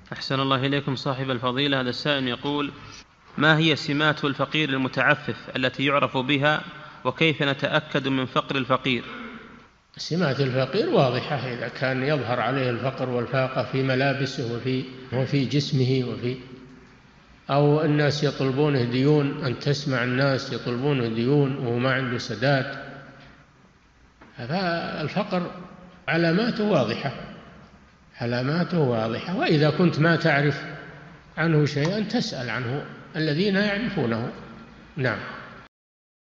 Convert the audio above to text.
أحسن الله إليكم صاحب الفضيلة. هذا السائل يقول: ما هي سمات الفقير المتعفف التي يعرف بها، وكيف نتأكد من فقر الفقير؟ سمات الفقير واضحة، إذا كان يظهر عليه الفقر والفاقة في ملابسه وفي جسمه أو الناس يطلبونه ديون، أن تسمع الناس يطلبونه ديون وهو ما عنده سداد، فالفقر علاماته واضحة، علاماته واضحة. وإذا كنت ما تعرف عنه شيئا تسأل عنه الذين يعرفونه. نعم.